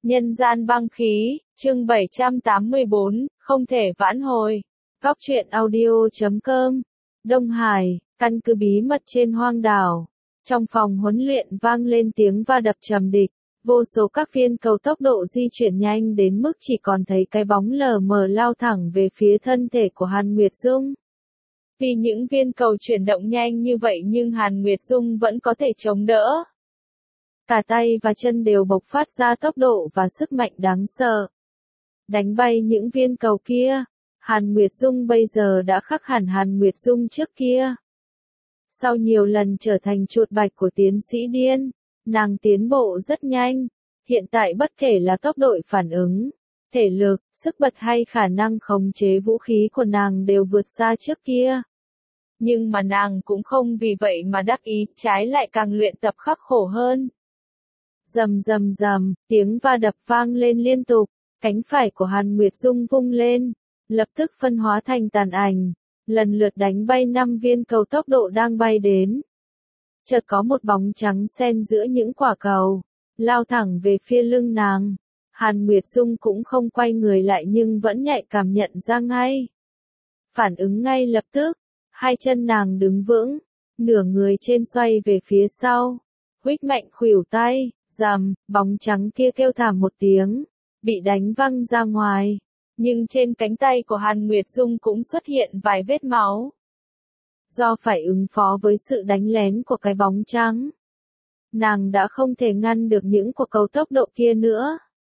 Nhân gian băng khí, chương 784, không thể vãn hồi. Góc truyện audio.com. Đông Hải, căn cứ bí mật trên hoang đảo. Trong phòng huấn luyện vang lên tiếng va đập trầm địch. Vô số các viên cầu tốc độ di chuyển nhanh đến mức chỉ còn thấy cái bóng lờ mờ lao thẳng về phía thân thể của Hàn Nguyệt Dung. Vì những viên cầu chuyển động nhanh như vậy nhưng Hàn Nguyệt Dung vẫn có thể chống đỡ. Cả tay và chân đều bộc phát ra tốc độ và sức mạnh đáng sợ. Đánh bay những viên cầu kia, Hàn Nguyệt Dung bây giờ đã khác hẳn Hàn Nguyệt Dung trước kia. Sau nhiều lần trở thành chuột bạch của tiến sĩ điên, nàng tiến bộ rất nhanh. Hiện tại bất kể là tốc độ phản ứng, thể lực, sức bật hay khả năng khống chế vũ khí của nàng đều vượt xa trước kia. Nhưng mà nàng cũng không vì vậy mà đắc ý, trái lại càng luyện tập khắc khổ hơn. Rầm rầm rầm, tiếng va đập vang lên liên tục, cánh phải của Hàn Nguyệt Dung vung lên, lập tức phân hóa thành tàn ảnh, lần lượt đánh bay 5 viên cầu tốc độ đang bay đến. Chợt có một bóng trắng xen giữa những quả cầu, lao thẳng về phía lưng nàng. Hàn Nguyệt Dung cũng không quay người lại nhưng vẫn nhạy cảm nhận ra ngay. Phản ứng ngay lập tức, hai chân nàng đứng vững, nửa người trên xoay về phía sau, huých mạnh khuỷu tay. Rầm, bóng trắng kia kêu thảm một tiếng, bị đánh văng ra ngoài. Nhưng trên cánh tay của Hàn Nguyệt Dung cũng xuất hiện vài vết máu. Do phải ứng phó với sự đánh lén của cái bóng trắng, nàng đã không thể ngăn được những quả cầu tốc độ kia nữa.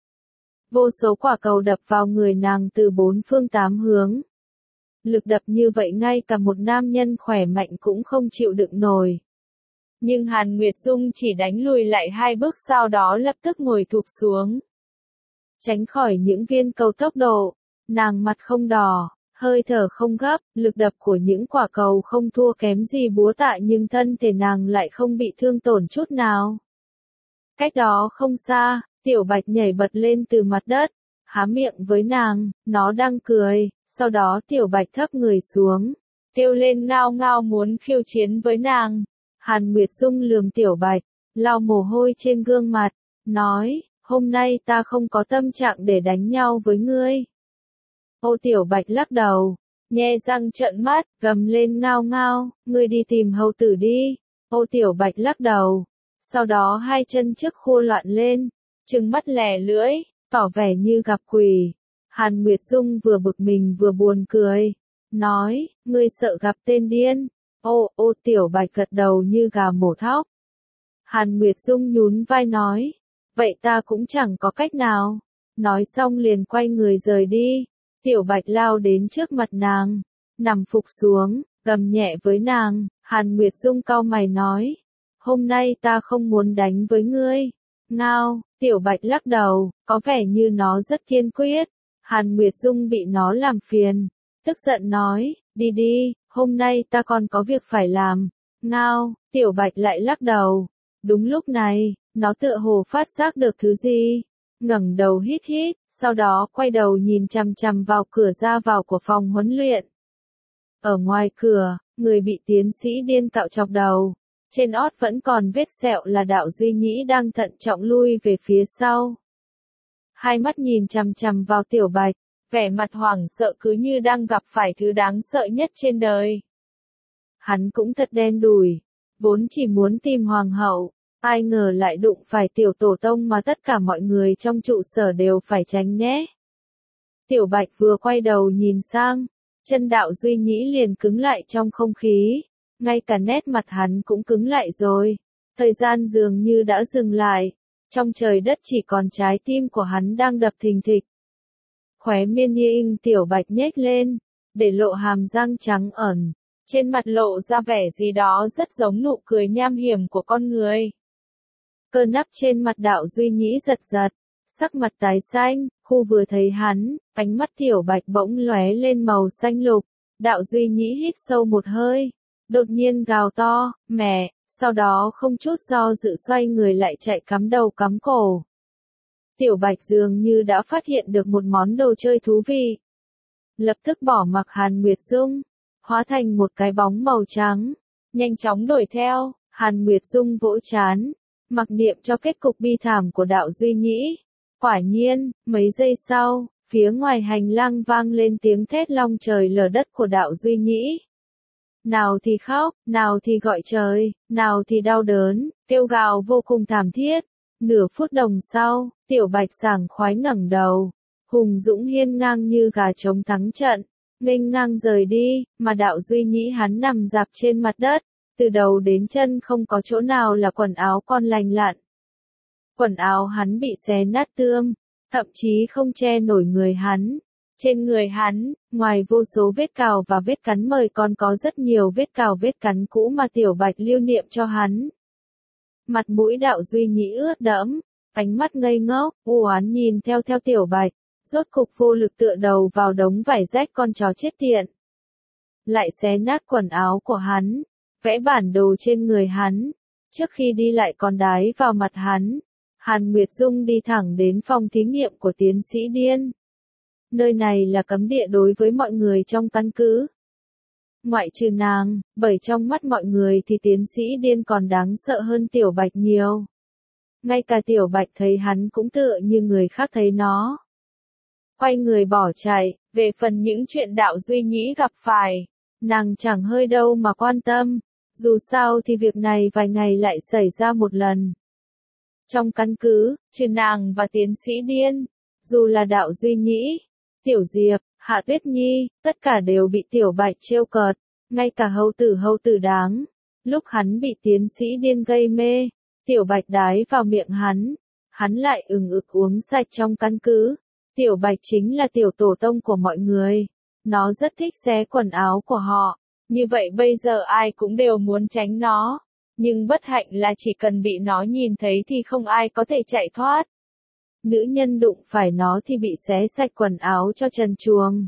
Vô số quả cầu đập vào người nàng từ 4 phương 8 hướng. Lực đập như vậy ngay cả một nam nhân khỏe mạnh cũng không chịu đựng nổi. Nhưng Hàn Nguyệt Dung chỉ đánh lùi lại 2 bước sau đó lập tức ngồi thụp xuống. Tránh khỏi những viên cầu tốc độ, nàng mặt không đỏ, hơi thở không gấp, lực đập của những quả cầu không thua kém gì búa tạ nhưng thân thể nàng lại không bị thương tổn chút nào. Cách đó không xa, Tiểu Bạch nhảy bật lên từ mặt đất, há miệng với nàng, nó đang cười, sau đó Tiểu Bạch thấp người xuống, kêu lên ngao ngao muốn khiêu chiến với nàng. Hàn Nguyệt Dung lườm Tiểu Bạch, lau mồ hôi trên gương mặt, nói, hôm nay ta không có tâm trạng để đánh nhau với ngươi. Ô Tiểu Bạch lắc đầu, nhe răng trợn mắt, gầm lên ngao ngao, ngươi đi tìm hầu tử đi. Ô Tiểu Bạch lắc đầu, sau đó hai chân trước khua loạn lên, trừng mắt lè lưỡi, tỏ vẻ như gặp quỷ. Hàn Nguyệt Dung vừa bực mình vừa buồn cười, nói, ngươi sợ gặp tên điên. Ô Tiểu Bạch gật đầu như gà mổ thóc. Hàn Nguyệt Dung nhún vai nói, vậy ta cũng chẳng có cách nào. Nói xong liền quay người rời đi. Tiểu Bạch lao đến trước mặt nàng, nằm phục xuống, gầm nhẹ với nàng. Hàn Nguyệt Dung cau mày nói, hôm nay ta không muốn đánh với ngươi. Ngao, Tiểu Bạch lắc đầu, có vẻ như nó rất kiên quyết. Hàn Nguyệt Dung bị nó làm phiền, tức giận nói, đi đi, hôm nay ta còn có việc phải làm. Ngao, Tiểu Bạch lại lắc đầu. Đúng lúc này, nó tựa hồ phát giác được thứ gì. Ngẩng đầu hít hít, sau đó quay đầu nhìn chằm chằm vào cửa ra vào của phòng huấn luyện. Ở ngoài cửa, người bị tiến sĩ điên cạo chọc đầu. Trên ót vẫn còn vết sẹo là Đạo Duy Nhĩ đang thận trọng lui về phía sau. Hai mắt nhìn chằm chằm vào Tiểu Bạch, vẻ mặt hoảng sợ cứ như đang gặp phải thứ đáng sợ nhất trên đời. Hắn cũng thật đen đủi, vốn chỉ muốn tìm hoàng hậu, ai ngờ lại đụng phải tiểu tổ tông mà tất cả mọi người trong trụ sở đều phải tránh né. Tiểu Bạch vừa quay đầu nhìn sang, chân Đạo Duy Nhĩ liền cứng lại trong không khí, ngay cả nét mặt hắn cũng cứng lại rồi, thời gian dường như đã dừng lại, trong trời đất chỉ còn trái tim của hắn đang đập thình thịch. Khóe miên Yên Tiểu Bạch nhếch lên, để lộ hàm răng trắng ẩn, trên mặt lộ ra vẻ gì đó rất giống nụ cười nham hiểm của con người. Cơ nắp trên mặt Đạo Duy Nhĩ giật giật, sắc mặt tái xanh, khu vừa thấy hắn, ánh mắt Tiểu Bạch bỗng lóe lên màu xanh lục. Đạo Duy Nhĩ hít sâu một hơi, đột nhiên gào to, mẹ, sau đó không chút do dự xoay người lại chạy cắm đầu cắm cổ. Tiểu Bạch dường như đã phát hiện được một món đồ chơi thú vị. Lập tức bỏ mặc Hàn Nguyệt Dung, hóa thành một cái bóng màu trắng, nhanh chóng đuổi theo. Hàn Nguyệt Dung vỗ trán, mặc niệm cho kết cục bi thảm của Đạo Duy Nhĩ. Quả nhiên, mấy giây sau, phía ngoài hành lang vang lên tiếng thét long trời lở đất của Đạo Duy Nhĩ. Nào thì khóc, nào thì gọi trời, nào thì đau đớn, kêu gào vô cùng thảm thiết. Nửa phút đồng sau, Tiểu Bạch sảng khoái ngẩng đầu, hùng dũng hiên ngang như gà trống thắng trận, nghênh ngang rời đi, mà Đạo Duy Nhĩ hắn nằm rạp trên mặt đất, từ đầu đến chân không có chỗ nào là quần áo con lành lặn. Quần áo hắn bị xé nát tươm, thậm chí không che nổi người hắn. Trên người hắn, ngoài vô số vết cào và vết cắn mời còn có rất nhiều vết cào vết cắn cũ mà Tiểu Bạch lưu niệm cho hắn. Mặt mũi Đạo Duy Nhĩ ướt đẫm, ánh mắt ngây ngốc, u oán nhìn theo Tiểu Bạch, rốt cục vô lực tựa đầu vào đống vải rách con chó chết tiện. Lại xé nát quần áo của hắn, vẽ bản đồ trên người hắn, trước khi đi lại còn đái vào mặt hắn. Hàn Nguyệt Dung đi thẳng đến phòng thí nghiệm của tiến sĩ Điên. Nơi này là cấm địa đối với mọi người trong căn cứ. Ngoại trừ nàng, bởi trong mắt mọi người thì tiến sĩ Điên còn đáng sợ hơn Tiểu Bạch nhiều. Ngay cả Tiểu Bạch thấy hắn cũng tựa như người khác thấy nó. Quay người bỏ chạy, về phần những chuyện Đạo Duy Nhĩ gặp phải, nàng chẳng hơi đâu mà quan tâm, dù sao thì việc này vài ngày lại xảy ra một lần. Trong căn cứ, trừ nàng và tiến sĩ Điên, dù là Đạo Duy Nhĩ, Tiểu Diệp, Hạ Tuyết Nhi, tất cả đều bị Tiểu Bạch trêu cợt, ngay cả hầu tử đáng. Lúc hắn bị tiến sĩ Điên gây mê, Tiểu Bạch đái vào miệng hắn lại ực uống sạch trong căn cứ. Tiểu Bạch chính là tiểu tổ tông của mọi người, nó rất thích xé quần áo của họ, như vậy bây giờ ai cũng đều muốn tránh nó. Nhưng bất hạnh là chỉ cần bị nó nhìn thấy thì không ai có thể chạy thoát. Nữ nhân đụng phải nó thì bị xé sạch quần áo cho trần truồng.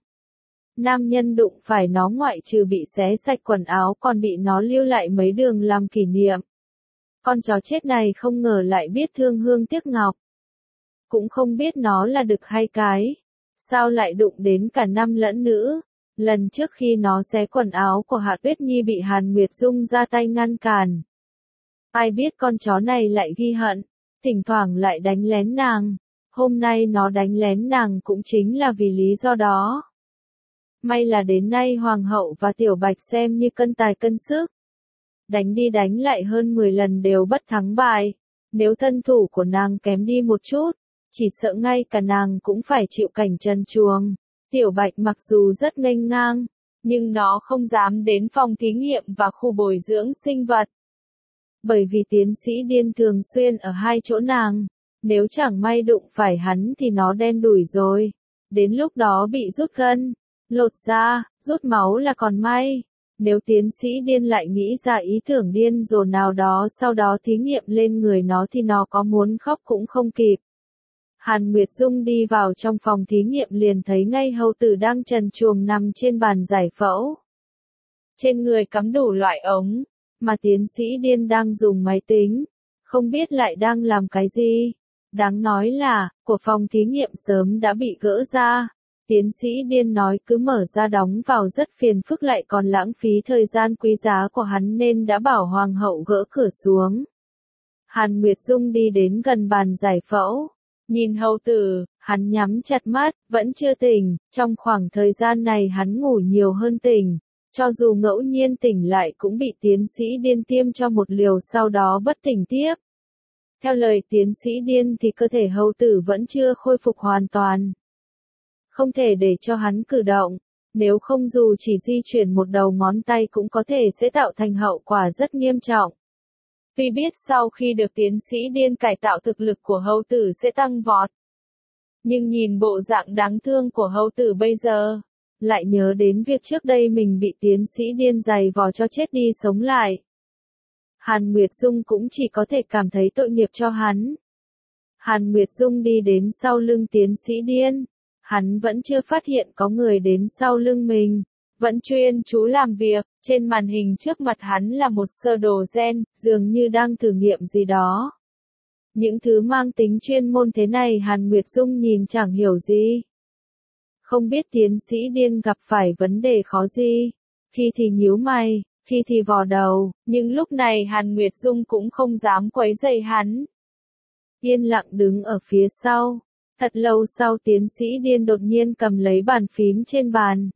Nam nhân đụng phải nó ngoại trừ bị xé sạch quần áo còn bị nó lưu lại mấy đường làm kỷ niệm. Con chó chết này không ngờ lại biết thương hương tiếc ngọc. Cũng không biết nó là đực hay cái. Sao lại đụng đến cả nam lẫn nữ. Lần trước khi nó xé quần áo của Hạ Tuyết Nhi bị Hàn Nguyệt Dung ra tay ngăn cản. Ai biết con chó này lại ghi hận, thỉnh thoảng lại đánh lén nàng. Hôm nay nó đánh lén nàng cũng chính là vì lý do đó. May là đến nay Hoàng hậu và Tiểu Bạch xem như cân tài cân sức. Đánh đi đánh lại hơn 10 lần đều bất thắng bại. Nếu thân thủ của nàng kém đi một chút, chỉ sợ ngay cả nàng cũng phải chịu cảnh trần truồng. Tiểu Bạch mặc dù rất nghênh ngang, nhưng nó không dám đến phòng thí nghiệm và khu bồi dưỡng sinh vật. Bởi vì tiến sĩ Điên thường xuyên ở hai chỗ nàng, nếu chẳng may đụng phải hắn thì nó đen đủi rồi. Đến lúc đó bị rút gân, lột da, rút máu là còn may. Nếu tiến sĩ Điên lại nghĩ ra ý tưởng điên rồ nào đó sau đó thí nghiệm lên người nó thì nó có muốn khóc cũng không kịp. Hàn Nguyệt Dung đi vào trong phòng thí nghiệm liền thấy ngay hầu tử đang trần truồng nằm trên bàn giải phẫu. Trên người cắm đủ loại ống, mà tiến sĩ Điên đang dùng máy tính, không biết lại đang làm cái gì. Đáng nói là, của phòng thí nghiệm sớm đã bị gỡ ra. Tiến sĩ Điên nói cứ mở ra đóng vào rất phiền phức lại còn lãng phí thời gian quý giá của hắn nên đã bảo Hoàng hậu gỡ cửa xuống. Hàn Nguyệt Dung đi đến gần bàn giải phẫu. Nhìn hầu tử, hắn nhắm chặt mắt, vẫn chưa tỉnh, trong khoảng thời gian này hắn ngủ nhiều hơn tỉnh. Cho dù ngẫu nhiên tỉnh lại cũng bị tiến sĩ Điên tiêm cho một liều sau đó bất tỉnh tiếp. Theo lời tiến sĩ Điên thì cơ thể hầu tử vẫn chưa khôi phục hoàn toàn. Không thể để cho hắn cử động, nếu không dù chỉ di chuyển một đầu ngón tay cũng có thể sẽ tạo thành hậu quả rất nghiêm trọng. Tuy biết sau khi được tiến sĩ Điên cải tạo thực lực của hầu tử sẽ tăng vọt. Nhưng nhìn bộ dạng đáng thương của hầu tử bây giờ, lại nhớ đến việc trước đây mình bị tiến sĩ Điên giày vò cho chết đi sống lại. Hàn Nguyệt Dung cũng chỉ có thể cảm thấy tội nghiệp cho hắn. Hàn Nguyệt Dung đi đến sau lưng tiến sĩ Điên. Hắn vẫn chưa phát hiện có người đến sau lưng mình. Vẫn chuyên chú làm việc, trên màn hình trước mặt hắn là một sơ đồ gen, dường như đang thử nghiệm gì đó. Những thứ mang tính chuyên môn thế này Hàn Nguyệt Dung nhìn chẳng hiểu gì. Không biết tiến sĩ Điên gặp phải vấn đề khó gì. Khi thì nhíu mày, khi thì vò đầu, nhưng lúc này Hàn Nguyệt Dung cũng không dám quấy rầy hắn. Yên lặng đứng ở phía sau, Thật lâu sau tiến sĩ điên đột nhiên cầm lấy bàn phím trên bàn.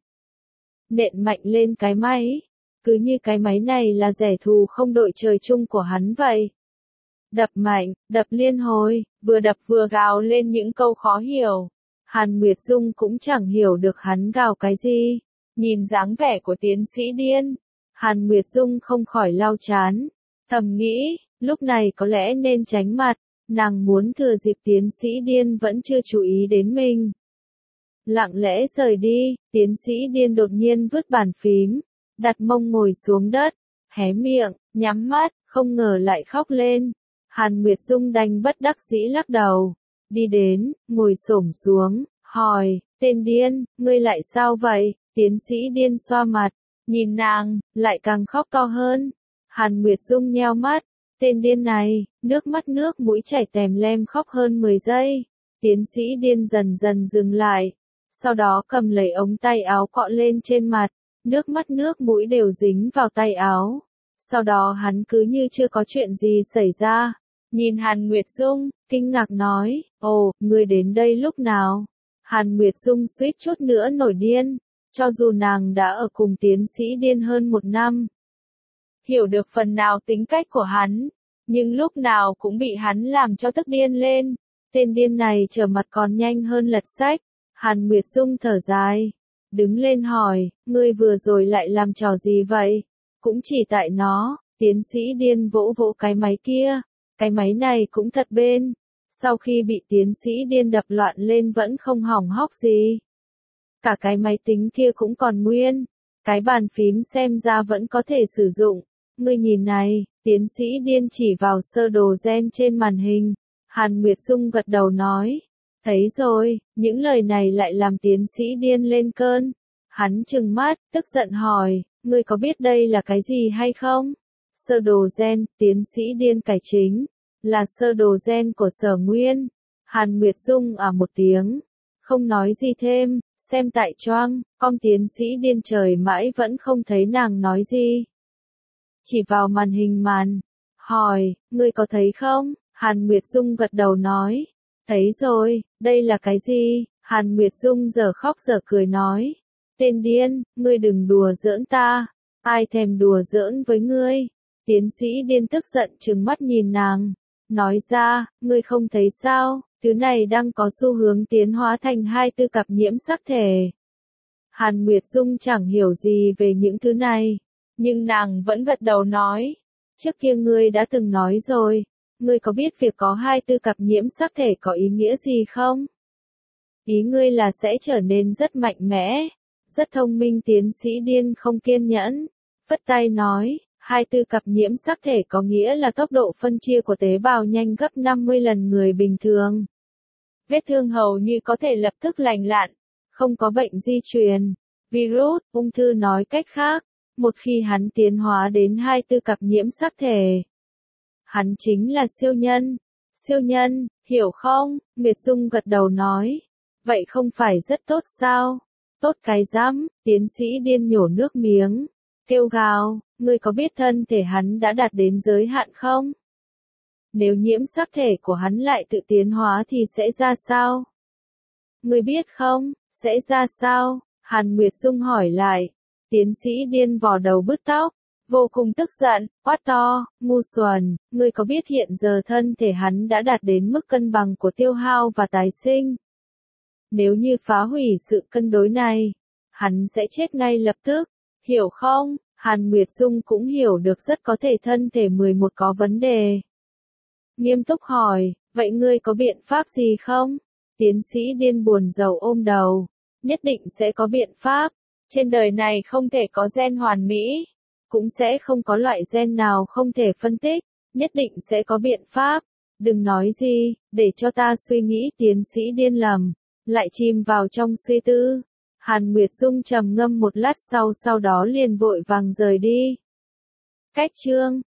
Nện mạnh lên cái máy. Cứ như cái máy này là kẻ thù không đội trời chung của hắn vậy. Đập mạnh, đập liên hồi, vừa đập vừa gào lên những câu khó hiểu. Hàn Nguyệt Dung cũng chẳng hiểu được hắn gào cái gì. Nhìn dáng vẻ của tiến sĩ điên, Hàn Nguyệt Dung không khỏi lau chán. Thầm nghĩ, lúc này có lẽ nên tránh mặt, nàng muốn thừa dịp tiến sĩ điên vẫn chưa chú ý đến mình. Lặng lẽ rời đi, tiến sĩ điên đột nhiên vứt bàn phím, đặt mông ngồi xuống đất, hé miệng, nhắm mắt, không ngờ lại khóc lên. Hàn Nguyệt Dung đành bất đắc dĩ lắc đầu, đi đến, ngồi xổm xuống, hỏi, tên điên, ngươi lại sao vậy? Tiến sĩ điên xoa mặt, nhìn nàng, lại càng khóc to hơn. Hàn Nguyệt Dung nheo mắt, tên điên này, nước mắt nước mũi chảy tèm lem khóc hơn 10 giây. Tiến sĩ điên dần dần dừng lại, sau đó cầm lấy ống tay áo cọ lên trên mặt, nước mắt nước mũi đều dính vào tay áo. Sau đó hắn cứ như chưa có chuyện gì xảy ra, nhìn Hàn Nguyệt Dung, kinh ngạc nói, ồ, ngươi đến đây lúc nào? Hàn Nguyệt Dung suýt chút nữa nổi điên, cho dù nàng đã ở cùng tiến sĩ điên hơn 1 năm. Hiểu được phần nào tính cách của hắn, nhưng lúc nào cũng bị hắn làm cho tức điên lên. Tên điên này trở mặt còn nhanh hơn lật sách. Hàn Nguyệt Dung thở dài, đứng lên hỏi, ngươi vừa rồi lại làm trò gì vậy? Cũng chỉ tại nó, tiến sĩ điên vỗ vỗ cái máy kia. Cái máy này cũng thật bền. Sau khi bị tiến sĩ điên đập loạn lên vẫn không hỏng hóc gì. Cả cái máy tính kia cũng còn nguyên. Cái bàn phím xem ra vẫn có thể sử dụng. Ngươi nhìn này, tiến sĩ điên chỉ vào sơ đồ gen trên màn hình. Hàn Nguyệt Dung gật đầu nói. Thấy rồi, những lời này lại làm tiến sĩ điên lên cơn. Hắn trừng mắt, tức giận hỏi, ngươi có biết đây là cái gì hay không? Sơ đồ gen, tiến sĩ điên cải chính, là sơ đồ gen của Sở Nguyên. Hàn Nguyệt Dung một tiếng, không nói gì thêm, xem tại choang, con tiến sĩ điên trời mãi vẫn không thấy nàng nói gì. Chỉ vào màn hình hỏi, ngươi có thấy không? Hàn Nguyệt Dung gật đầu nói, thấy rồi, đây là cái gì? Hàn Nguyệt Dung giờ khóc giờ cười nói, tên điên, ngươi đừng đùa giỡn ta, ai thèm đùa giỡn với ngươi? Tiến sĩ điên tức giận trừng mắt nhìn nàng, nói ra, ngươi không thấy sao, thứ này đang có xu hướng tiến hóa thành 24 cặp nhiễm sắc thể. Hàn Nguyệt Dung chẳng hiểu gì về những thứ này, nhưng nàng vẫn gật đầu nói, trước kia ngươi đã từng nói rồi, ngươi có biết việc có 24 cặp nhiễm sắc thể có ý nghĩa gì không? Ý ngươi là sẽ trở nên rất mạnh mẽ, rất thông minh. Tiến sĩ điên không kiên nhẫn, phất tay nói, 24 cặp nhiễm sắc thể có nghĩa là tốc độ phân chia của tế bào nhanh gấp 50 lần người bình thường. Vết thương hầu như có thể lập tức lành lặn, không có bệnh di truyền, virus, ung thư nói cách khác, một khi hắn tiến hóa đến 24 cặp nhiễm sắc thể. Hắn chính là siêu nhân. Siêu nhân, hiểu không? Nguyệt Dung gật đầu nói. Vậy không phải rất tốt sao? Tốt cái rắm, tiến sĩ điên nhổ nước miếng. Kêu gào, ngươi có biết thân thể hắn đã đạt đến giới hạn không? Nếu nhiễm sắc thể của hắn lại tự tiến hóa thì sẽ ra sao? Ngươi biết không, sẽ ra sao? Hàn Nguyệt Dung hỏi lại. Tiến sĩ điên vò đầu bứt tóc, vô cùng tức giận, quát to, ngu xuẩn, ngươi có biết hiện giờ thân thể hắn đã đạt đến mức cân bằng của tiêu hao và tái sinh? Nếu như phá hủy sự cân đối này, hắn sẽ chết ngay lập tức, hiểu không? Hàn Nguyệt Dung cũng hiểu được rất có thể thân thể 11 có vấn đề. Nghiêm túc hỏi, vậy ngươi có biện pháp gì không? Tiến sĩ điên buồn rầu ôm đầu, nhất định sẽ có biện pháp. Trên đời này không thể có gen hoàn mỹ, cũng sẽ không có loại gen nào không thể phân tích, nhất định sẽ có biện pháp. Đừng nói gì, để cho ta suy nghĩ. Tiến sĩ điên lầm, lại chìm vào trong suy tư. Hàn Nguyệt Dung trầm ngâm một lát sau đó liền vội vàng rời đi. Cách chương